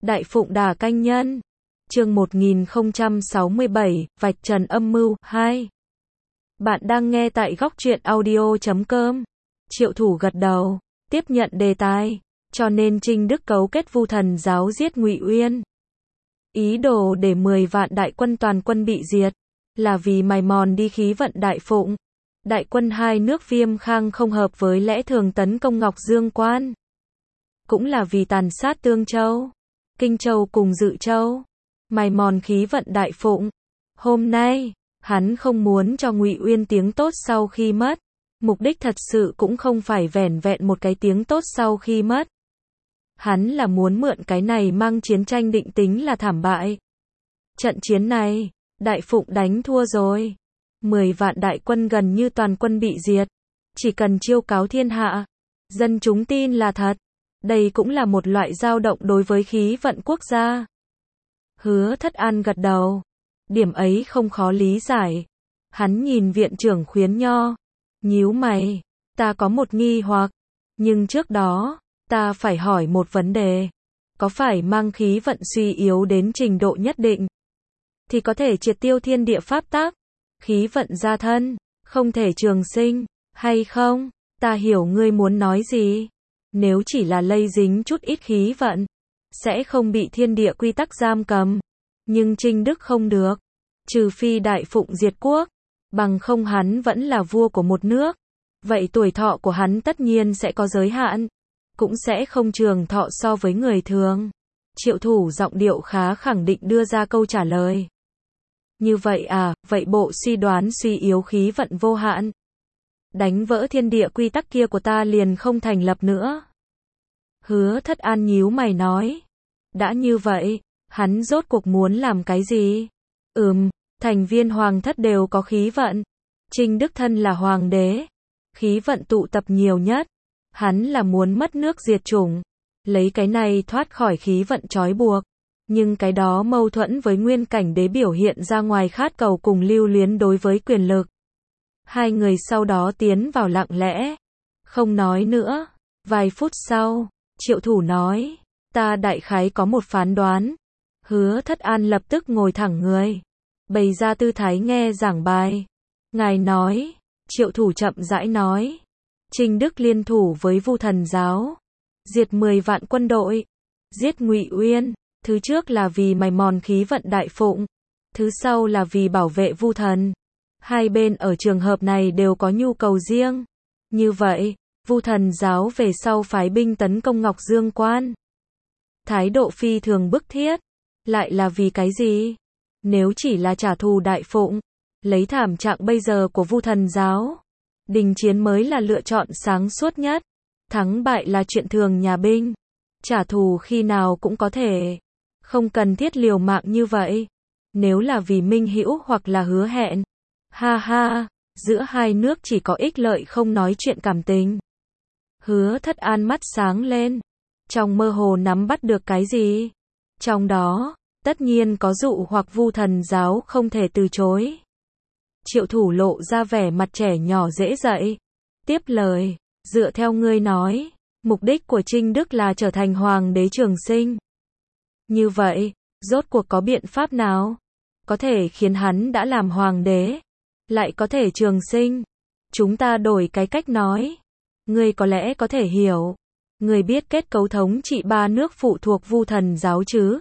Đại Phụng Đà Canh Nhân. Chương 1067, Vạch Trần Âm Mưu 2. Bạn đang nghe tại góc truyện audio.com. Triệu Thủ gật đầu, tiếp nhận đề tài, cho nên Trinh Đức cấu kết Vu Thần giáo giết Ngụy Uyên. Ý đồ để 10 vạn đại quân toàn quân bị diệt, là vì mài mòn đi khí vận Đại Phụng. Đại quân hai nước Viêm Khang không hợp với lẽ thường tấn công Ngọc Dương Quan. Cũng là vì tàn sát Tương Châu, Kinh Châu cùng Dự Châu, mài mòn khí vận Đại Phụng. Hôm nay, hắn không muốn cho Ngụy Uyên tiếng tốt sau khi mất. Mục đích thật sự cũng không phải vẻn vẹn một cái tiếng tốt sau khi mất. Hắn là muốn mượn cái này mang chiến tranh định tính là thảm bại. Trận chiến này, Đại Phụng đánh thua rồi. 10 vạn đại quân gần như toàn quân bị diệt. Chỉ cần chiêu cáo thiên hạ, dân chúng tin là thật. Đây cũng là một loại dao động đối với khí vận quốc gia. Hứa Thất An gật đầu. Điểm ấy không khó lý giải. Hắn nhìn viện trưởng Khuyến Nho, nhíu mày, ta có một nghi hoặc, nhưng trước đó, ta phải hỏi một vấn đề. Có phải mang khí vận suy yếu đến trình độ nhất định, thì có thể triệt tiêu thiên địa pháp tắc, khí vận gia thân, không thể trường sinh, hay không? Ta hiểu ngươi muốn nói gì. Nếu chỉ là lây dính chút ít khí vận, sẽ không bị thiên địa quy tắc giam cầm. Nhưng Trinh Đức không được. Trừ phi Đại Phụng diệt quốc, bằng không hắn vẫn là vua của một nước. Vậy tuổi thọ của hắn tất nhiên sẽ có giới hạn, cũng sẽ không trường thọ so với người thường. Triệu Thủ giọng điệu khá khẳng định đưa ra câu trả lời. Như vậy à, vậy bộ suy đoán suy yếu khí vận vô hạn, đánh vỡ thiên địa quy tắc kia của ta liền không thành lập nữa. Hứa Thất An nhíu mày nói. Đã như vậy, hắn rốt cuộc muốn làm cái gì? Thành viên hoàng thất đều có khí vận. Trinh Đức thân là hoàng đế, khí vận tụ tập nhiều nhất. Hắn là muốn mất nước diệt chủng, lấy cái này thoát khỏi khí vận trói buộc. Nhưng cái đó mâu thuẫn với Nguyên Cảnh Đế biểu hiện ra ngoài khát cầu cùng lưu luyến đối với quyền lực. Hai người sau đó tiến vào lặng lẽ, không nói nữa. Vài phút sau, Triệu Thủ nói, ta đại khái có một phán đoán. Hứa Thất An lập tức ngồi thẳng người, bày ra tư thái nghe giảng bài. Ngài nói. Triệu Thủ chậm rãi nói. Trinh Đức liên thủ với Vu Thần giáo, diệt 10 vạn quân đội, giết Ngụy Uyên. Thứ trước là vì mài mòn khí vận Đại Phụng, thứ sau là vì bảo vệ Vu Thần. Hai bên ở trường hợp này đều có nhu cầu riêng. Như vậy, Vu Thần giáo về sau phái binh tấn công Ngọc Dương Quan, thái độ phi thường bức thiết. Lại là vì cái gì? Nếu chỉ là trả thù Đại Phụng, lấy thảm trạng bây giờ của Vu Thần giáo, đình chiến mới là lựa chọn sáng suốt nhất. Thắng bại là chuyện thường nhà binh, trả thù khi nào cũng có thể, không cần thiết liều mạng như vậy. Nếu là vì minh hữu hoặc là hứa hẹn, ha ha, giữa hai nước chỉ có ích lợi không nói chuyện cảm tình. Hứa Thất An mắt sáng lên, trong mơ hồ nắm bắt được cái gì. Trong đó, tất nhiên có dụ hoặc Vu Thần giáo không thể từ chối. Triệu Thủ lộ ra vẻ mặt trẻ nhỏ dễ dạy. Tiếp lời, dựa theo ngươi nói, mục đích của Trinh Đức là trở thành hoàng đế trường sinh. Như vậy, rốt cuộc có biện pháp nào có thể khiến hắn đã làm hoàng đế, lại có thể trường sinh? Chúng ta đổi cái cách nói. Ngươi có lẽ có thể hiểu. Ngươi biết kết cấu thống trị 3 nước phụ thuộc Vu Thần giáo chứ?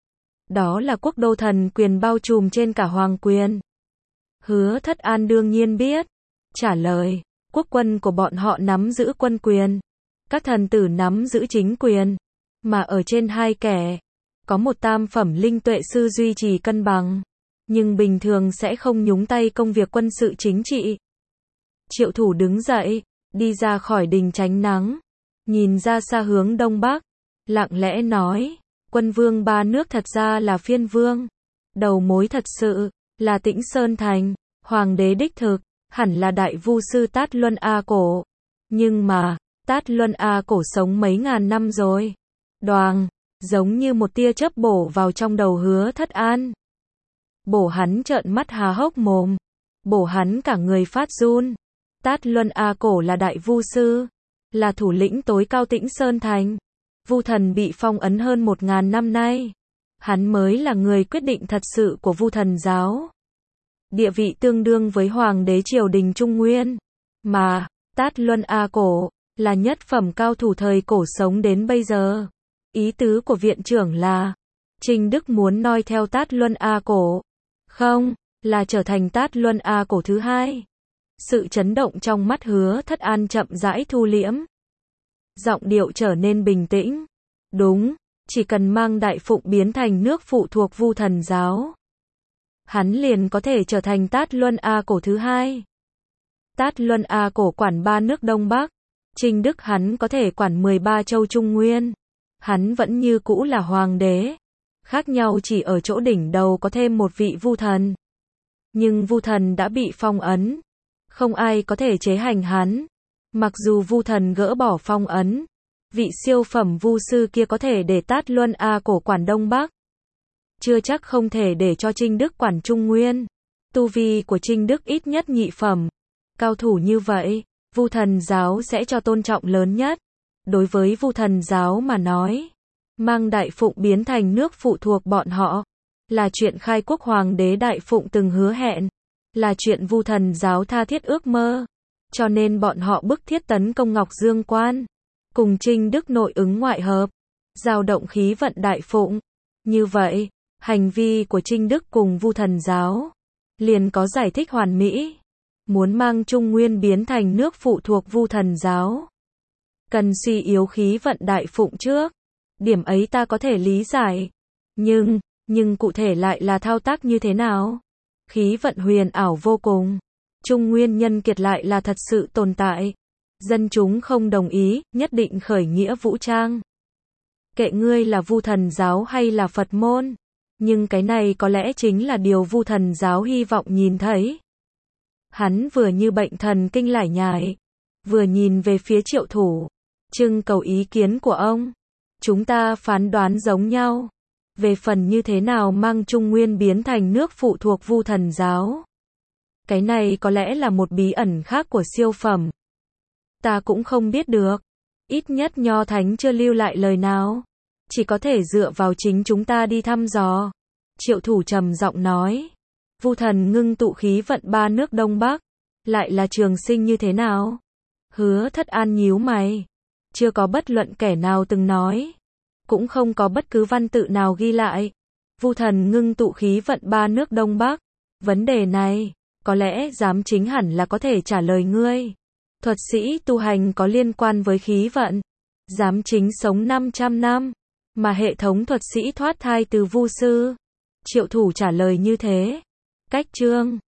Đó là quốc đô thần quyền bao trùm trên cả hoàng quyền. Hứa Thất An đương nhiên biết. Trả lời, quốc quân của bọn họ nắm giữ quân quyền, các thần tử nắm giữ chính quyền, mà ở trên hai kẻ, có một tam phẩm linh tuệ sư duy trì cân bằng, nhưng bình thường sẽ không nhúng tay công việc quân sự chính trị. Triệu Thủ đứng dậy, đi ra khỏi đình tránh nắng, nhìn ra xa hướng đông bắc, lặng lẽ nói, quân vương 3 nước thật ra là phiên vương, đầu mối thật sự là Tĩnh Sơn Thành, hoàng đế đích thực hẳn là Đại Vu sư Tát Luân A Cổ. Nhưng mà, Tát Luân A Cổ sống mấy ngàn năm rồi. Đoàng, giống như một tia chớp bổ vào trong đầu Hứa Thất An. Bổ hắn trợn mắt há hốc mồm, bổ hắn cả người phát run. Tát Luân A Cổ là Đại Vu sư, là thủ lĩnh tối cao Tĩnh Sơn Thành. Vu Thần bị phong ấn hơn 1000 năm nay. Hắn mới là người quyết định thật sự của Vu Thần giáo. Địa vị tương đương với hoàng đế triều đình Trung Nguyên. Mà, Tát Luân A Cổ, là nhất phẩm cao thủ thời cổ sống đến bây giờ. Ý tứ của viện trưởng là, Trinh Đức muốn noi theo Tát Luân A Cổ. Không, là trở thành Tát Luân A Cổ thứ hai. Sự chấn động trong mắt Hứa Thất An chậm rãi thu liễm. Giọng điệu trở nên bình tĩnh. Đúng, chỉ cần mang Đại Phụng biến thành nước phụ thuộc Vu Thần giáo, hắn liền có thể trở thành Tát Luân A Cổ thứ hai. Tát Luân A Cổ quản 3 nước Đông Bắc. Trinh Đức hắn có thể quản 13 châu Trung Nguyên. Hắn vẫn như cũ là hoàng đế. Khác nhau chỉ ở chỗ đỉnh đầu có thêm một vị Vu Thần. Nhưng Vu Thần đã bị phong ấn. Không ai có thể chế hành hắn. Mặc dù Vu Thần gỡ bỏ phong ấn, vị siêu phẩm Vu sư kia có thể để Tát Luân A Cổ quản Đông Bắc. Chưa chắc không thể để cho Trinh Đức quản Trung Nguyên. Tu vi của Trinh Đức ít nhất nhị phẩm. Cao thủ như vậy, Vu Thần giáo sẽ cho tôn trọng lớn nhất. Đối với Vu Thần giáo mà nói, mang Đại Phụng biến thành nước phụ thuộc bọn họ, là chuyện khai quốc hoàng đế Đại Phụng từng hứa hẹn, là chuyện Vu Thần giáo tha thiết ước mơ. Cho nên bọn họ bức thiết tấn công Ngọc Dương Quan, cùng Trinh Đức nội ứng ngoại hợp, dao động khí vận Đại Phụng. Như vậy, hành vi của Trinh Đức cùng Vu Thần giáo liền có giải thích hoàn mỹ. Muốn mang Trung Nguyên biến thành nước phụ thuộc Vu Thần giáo, cần suy yếu khí vận Đại Phụng trước. Điểm ấy ta có thể lý giải. Nhưng cụ thể lại là thao tác như thế nào? Khí vận huyền ảo vô cùng. Trung Nguyên nhân kiệt lại là thật sự tồn tại. Dân chúng không đồng ý, nhất định khởi nghĩa vũ trang. Kệ ngươi là Vu Thần giáo hay là Phật môn. Nhưng cái này có lẽ chính là điều Vu Thần giáo hy vọng nhìn thấy. Hắn vừa như bệnh thần kinh lải nhải, vừa nhìn về phía Triệu Thủ, trưng cầu ý kiến của ông. Chúng ta phán đoán giống nhau. Về phần như thế nào mang Trung Nguyên biến thành nước phụ thuộc Vu Thần giáo, cái này có lẽ là một bí ẩn khác của siêu phẩm. Ta cũng không biết được. Ít nhất Nho Thánh chưa lưu lại lời nào. Chỉ có thể dựa vào chính chúng ta đi thăm dò. Triệu Thủ trầm giọng nói. Vu Thần ngưng tụ khí vận 3 nước Đông Bắc, lại là trường sinh như thế nào? Hứa Thất An nhíu mày. Chưa có bất luận kẻ nào từng nói. Cũng không có bất cứ văn tự nào ghi lại. Vu Thần ngưng tụ khí vận 3 nước Đông Bắc. Vấn đề này, có lẽ giám chính hẳn là có thể trả lời ngươi. Thuật sĩ tu hành có liên quan với khí vận. Giám chính sống 500 năm, mà hệ thống thuật sĩ thoát thai từ Vu sư. Triệu Thủ trả lời như thế. Cách chương